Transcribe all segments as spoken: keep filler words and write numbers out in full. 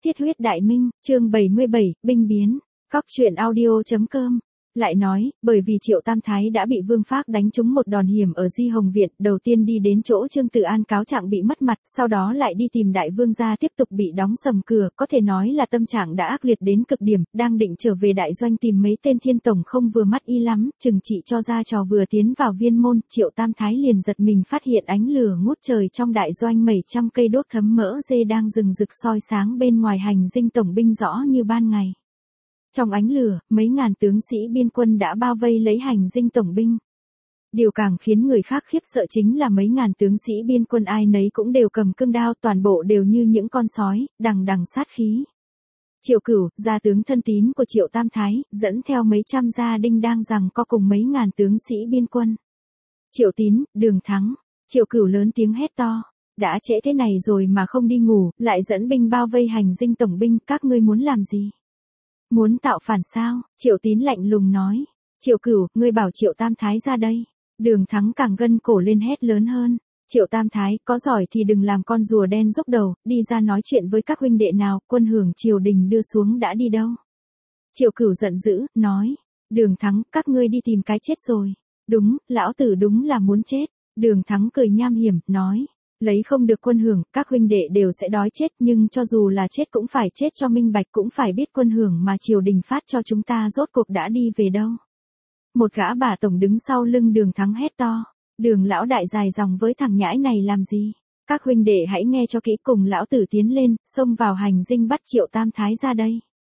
Thiết huyết đại minh, chương bảy mươi bảy, binh biến. Cóc truyện audio chấm com lại nói, bởi vì Triệu Tam Thái đã bị Vương Phác đánh trúng một đòn hiểm ở Di Hồng Viện, đầu tiên đi đến chỗ Trương Tự An cáo trạng bị mất mặt, sau đó lại đi tìm Đại Vương gia tiếp tục bị đóng sầm cửa, có thể nói là tâm trạng đã ác liệt đến cực điểm, đang định trở về đại doanh tìm mấy tên thiên tổng không vừa mắt y lắm, chừng trị cho ra trò vừa tiến vào viên môn, Triệu Tam Thái liền giật mình phát hiện ánh lửa ngút trời trong đại doanh mấy trăm cây đốt thấm mỡ dê đang rừng rực soi sáng bên ngoài hành dinh tổng binh rõ như ban ngày. Trong ánh lửa, mấy ngàn tướng sĩ biên quân đã bao vây lấy hành dinh tổng binh. Điều càng khiến người khác khiếp sợ chính là mấy ngàn tướng sĩ biên quân ai nấy cũng đều cầm cương đao, toàn bộ đều như những con sói, đằng đằng sát khí. Triệu Cửu, gia tướng thân tín của Triệu Tam Thái, dẫn theo mấy trăm gia đinh đang giằng co cùng mấy ngàn tướng sĩ biên quân. Triệu Tín, Đường Thắng, Triệu Cửu lớn tiếng hét to. Đã trễ thế này rồi mà không đi ngủ, lại dẫn binh bao vây hành dinh tổng binh, các ngươi muốn làm gì? Muốn tạo phản sao? Triệu Tín lạnh lùng nói. Triệu Cửu, ngươi bảo Triệu Tam Thái ra đây. Đường Thắng càng gân cổ lên hét lớn hơn. Triệu Tam Thái, có giỏi thì đừng làm con rùa đen rúc đầu, đi ra nói chuyện với các huynh đệ nào, quân hưởng triều đình đưa xuống đã đi đâu. Triệu Cửu giận dữ, nói. Đường Thắng, các ngươi đi tìm cái chết rồi. Đúng, lão tử đúng là muốn chết. Đường Thắng cười nham hiểm, nói. Lấy không được quân hưởng, các huynh đệ đều sẽ đói chết, nhưng cho dù là chết cũng phải chết cho minh bạch, cũng phải biết quân hưởng mà triều đình phát cho chúng ta rốt cuộc đã đi về đâu. Một gã bà tổng đứng sau lưng Đường Thắng hét to. Đường lão đại dài dòng với thằng nhãi này làm gì? Các huynh đệ hãy nghe cho kỹ, cùng lão tử tiến lên, xông vào hành dinh bắt Triệu Tam Thái ra đây.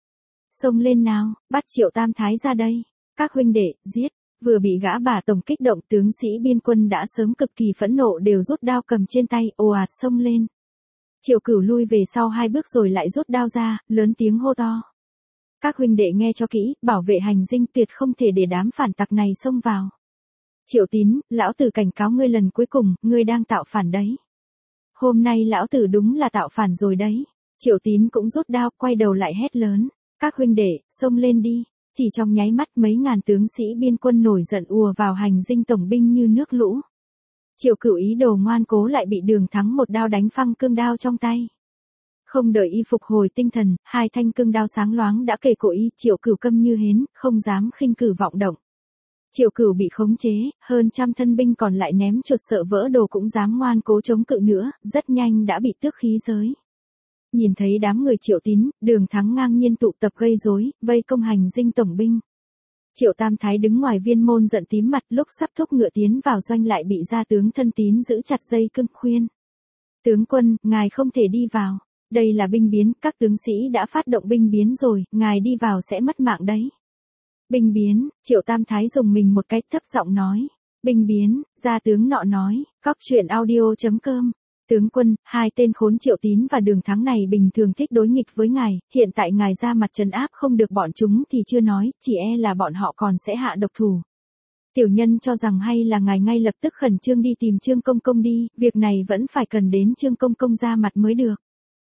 Xông lên nào, bắt Triệu Tam Thái ra đây. Các huynh đệ, giết. Vừa bị gã bà tổng kích động, tướng sĩ biên quân đã sớm cực kỳ phẫn nộ đều rút đao cầm trên tay, ồ ạt xông lên. Triệu Cửu lui về sau hai bước rồi lại rút đao ra, lớn tiếng hô to. Các huynh đệ nghe cho kỹ, bảo vệ hành dinh, tuyệt không thể để đám phản tặc này xông vào. Triệu Tín, lão tử cảnh cáo ngươi lần cuối cùng, ngươi đang tạo phản đấy. Hôm nay lão tử đúng là tạo phản rồi đấy. Triệu Tín cũng rút đao, quay đầu lại hét lớn. Các huynh đệ, xông lên đi. Chỉ trong nháy mắt mấy ngàn tướng sĩ biên quân nổi giận ùa vào hành dinh tổng binh như nước lũ. Triệu Cửu ý đồ ngoan cố lại bị Đường Thắng một đao đánh phăng cương đao trong tay. Không đợi y phục hồi tinh thần, hai thanh cương đao sáng loáng đã kề cổ y, Triệu Cửu câm như hến, không dám khinh cử vọng động. Triệu Cửu bị khống chế, hơn trăm thân binh còn lại ném chuột sợ vỡ đồ cũng dám ngoan cố chống cự nữa, rất nhanh đã bị tước khí giới. Nhìn thấy đám người Triệu Tín, Đường Thắng ngang nhiên tụ tập gây rối, vây công hành dinh tổng binh. Triệu Tam Thái đứng ngoài viên môn giận tím mặt, lúc sắp thúc ngựa tiến vào doanh lại bị gia tướng thân tín giữ chặt dây cương khuyên. Tướng quân, ngài không thể đi vào. Đây là binh biến, các tướng sĩ đã phát động binh biến rồi, ngài đi vào sẽ mất mạng đấy. Binh biến, Triệu Tam Thái dùng mình một cái, thấp giọng nói. Binh biến, gia tướng nọ nói, cóc truyện audio chấm com. Tướng quân, hai tên khốn Triệu Tín và Đường Thắng này bình thường thích đối nghịch với ngài, hiện tại ngài ra mặt trấn áp không được bọn chúng thì chưa nói, chỉ e là bọn họ còn sẽ hạ độc thủ. Tiểu nhân cho rằng hay là ngài ngay lập tức khẩn trương đi tìm Trương Công Công đi, việc này vẫn phải cần đến Trương Công Công ra mặt mới được.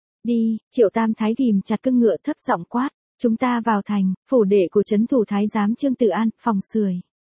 Đi, Triệu Tam Thái ghim chặt cương ngựa thấp giọng quát, chúng ta vào thành, phủ đệ của trấn thủ thái giám Trương Tự An, phòng sưởi.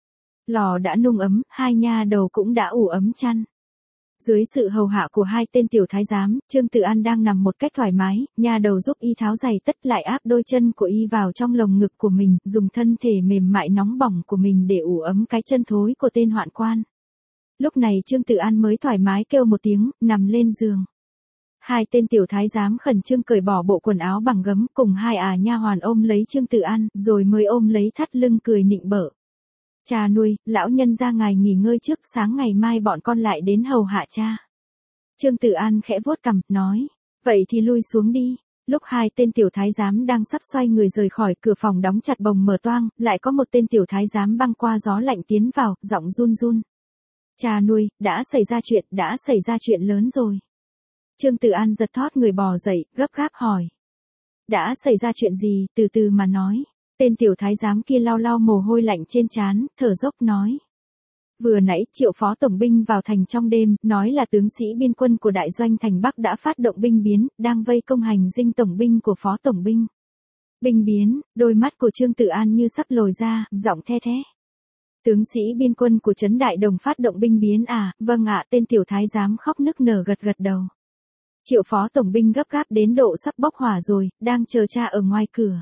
Lò đã nung ấm, hai nha đầu cũng đã ủ ấm chăn. Dưới sự hầu hạ của hai tên tiểu thái giám, Trương Tự An đang nằm một cách thoải mái, nha đầu giúp y tháo giày tất lại áp đôi chân của y vào trong lồng ngực của mình, dùng thân thể mềm mại nóng bỏng của mình để ủ ấm cái chân thối của tên hoạn quan. Lúc này Trương Tự An mới thoải mái kêu một tiếng, nằm lên giường. Hai tên tiểu thái giám khẩn trương cởi bỏ bộ quần áo bằng gấm, cùng hai à nha hoàn ôm lấy Trương Tự An, rồi mới ôm lấy thắt lưng cười nịnh bợ. Cha nuôi, lão nhân ra ngài nghỉ ngơi trước, sáng ngày mai bọn con lại đến hầu hạ cha. Trương Tự An khẽ vuốt cằm, nói, vậy thì lui xuống đi. Lúc hai tên tiểu thái giám đang sắp xoay người rời khỏi, cửa phòng đóng chặt bồng mở toang, lại có một tên tiểu thái giám băng qua gió lạnh tiến vào, giọng run run. Cha nuôi, đã xảy ra chuyện, đã xảy ra chuyện lớn rồi. Trương Tự An giật thót người bò dậy, gấp gáp hỏi. Đã xảy ra chuyện gì, từ từ mà nói. Tên tiểu thái giám kia lau lau mồ hôi lạnh trên trán, thở dốc nói. Vừa nãy Triệu phó tổng binh vào thành trong đêm, nói là tướng sĩ biên quân của đại doanh thành Bắc đã phát động binh biến, đang vây công hành dinh tổng binh của phó tổng binh. Binh biến, đôi mắt của Trương Tự An như sắp lồi ra, giọng the thế. Tướng sĩ biên quân của trấn Đại Đồng phát động binh biến à, vâng ạ, tên tiểu thái giám khóc nức nở gật gật đầu. Triệu phó tổng binh gấp gáp đến độ sắp bốc hỏa rồi, đang chờ cha ở ngoài cửa.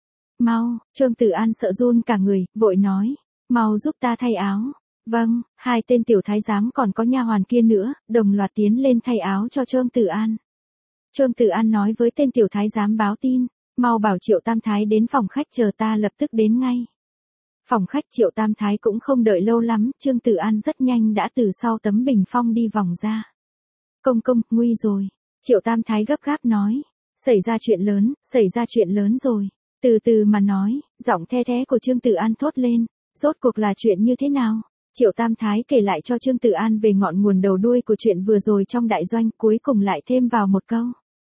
Mau, Trương Tử An sợ run cả người, vội nói, mau giúp ta thay áo. Vâng, hai tên tiểu thái giám còn có nha hoàn kia nữa, đồng loạt tiến lên thay áo cho Trương Tử An. Trương Tử An nói với tên tiểu thái giám báo tin, mau bảo Triệu Tam Thái đến phòng khách chờ ta lập tức đến ngay. Phòng khách Triệu Tam Thái cũng không đợi lâu lắm, Trương Tử An rất nhanh đã từ sau tấm bình phong đi vòng ra. Công công, nguy rồi. Triệu Tam Thái gấp gáp nói, xảy ra chuyện lớn, xảy ra chuyện lớn rồi. Từ từ mà nói, giọng the thé của Trương Tử An thốt lên, rốt cuộc là chuyện như thế nào? Triệu Tam Thái kể lại cho Trương Tử An về ngọn nguồn đầu đuôi của chuyện vừa rồi trong đại doanh, cuối cùng lại thêm vào một câu.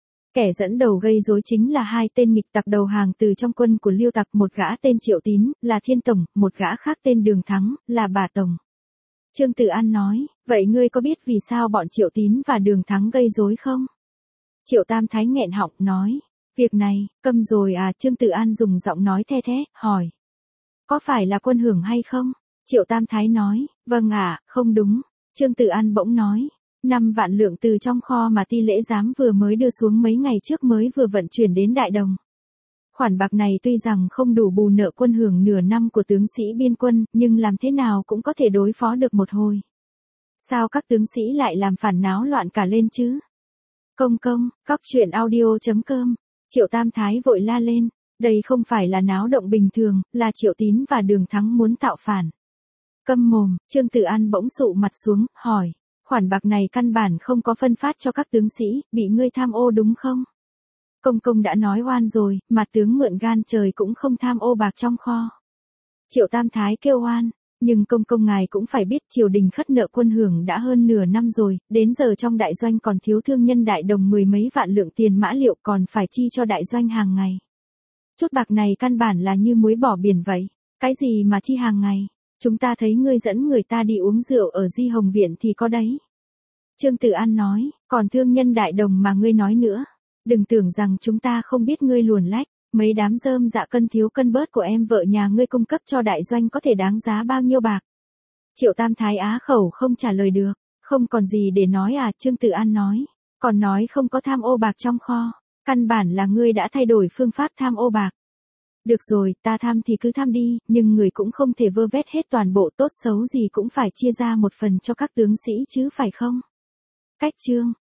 Kẻ dẫn đầu gây rối chính là hai tên nghịch tặc đầu hàng từ trong quân của Liêu tặc, một gã tên Triệu Tín, là Thiên Tổng, một gã khác tên Đường Thắng, là Bà Tổng. Trương Tử An nói, vậy ngươi có biết vì sao bọn Triệu Tín và Đường Thắng gây rối không? Triệu Tam Thái nghẹn họng nói, việc này, câm rồi à? Trương Tử An dùng giọng nói the thé, hỏi. Có phải là Quân Hưởng hay không? Triệu Tam Thái nói, vâng ạ, à, không đúng. Trương Tử An bỗng nói, năm vạn lượng từ trong kho mà Ti Lễ Giám vừa mới đưa xuống mấy ngày trước mới vừa vận chuyển đến Đại Đồng. Khoản bạc này tuy rằng không đủ bù nợ Quân Hưởng nửa năm của tướng sĩ biên quân, nhưng làm thế nào cũng có thể đối phó được một hồi. Sao các tướng sĩ lại làm phản náo loạn cả lên chứ? Công công, cóc truyện audio chấm com. Triệu Tam Thái vội la lên, đây không phải là náo động bình thường, là Triệu Tín và Đường Thắng muốn tạo phản. Câm mồm, Trương Tử An bỗng sụ mặt xuống, hỏi, khoản bạc này căn bản không có phân phát cho các tướng sĩ, bị ngươi tham ô đúng không? Công công đã nói oan rồi, mà tướng mượn gan trời cũng không tham ô bạc trong kho. Triệu Tam Thái kêu oan, nhưng công công ngài cũng phải biết triều đình khất nợ Quân Hưởng đã hơn nửa năm rồi, đến giờ trong đại doanh còn thiếu thương nhân Đại Đồng mười mấy vạn lượng tiền mã liệu còn phải chi cho đại doanh hàng ngày. Chút bạc này căn bản là như muối bỏ biển vậy, cái gì mà chi hàng ngày? Chúng ta thấy ngươi dẫn người ta đi uống rượu ở Di Hồng Viện thì có đấy. Trương Tử An nói, còn thương nhân Đại Đồng mà ngươi nói nữa. Đừng tưởng rằng chúng ta không biết ngươi luồn lách, mấy đám rơm dạ cân thiếu cân bớt của em vợ nhà ngươi cung cấp cho đại doanh có thể đáng giá bao nhiêu bạc. Triệu Tam Thái á khẩu không trả lời được, không còn gì để nói à? Trương Tử An nói, còn nói không có tham ô bạc trong kho, căn bản là ngươi đã thay đổi phương pháp tham ô bạc. Được rồi, ta tham thì cứ tham đi, nhưng người cũng không thể vơ vét hết toàn bộ, tốt xấu gì cũng phải chia ra một phần cho các tướng sĩ chứ phải không? Cách chương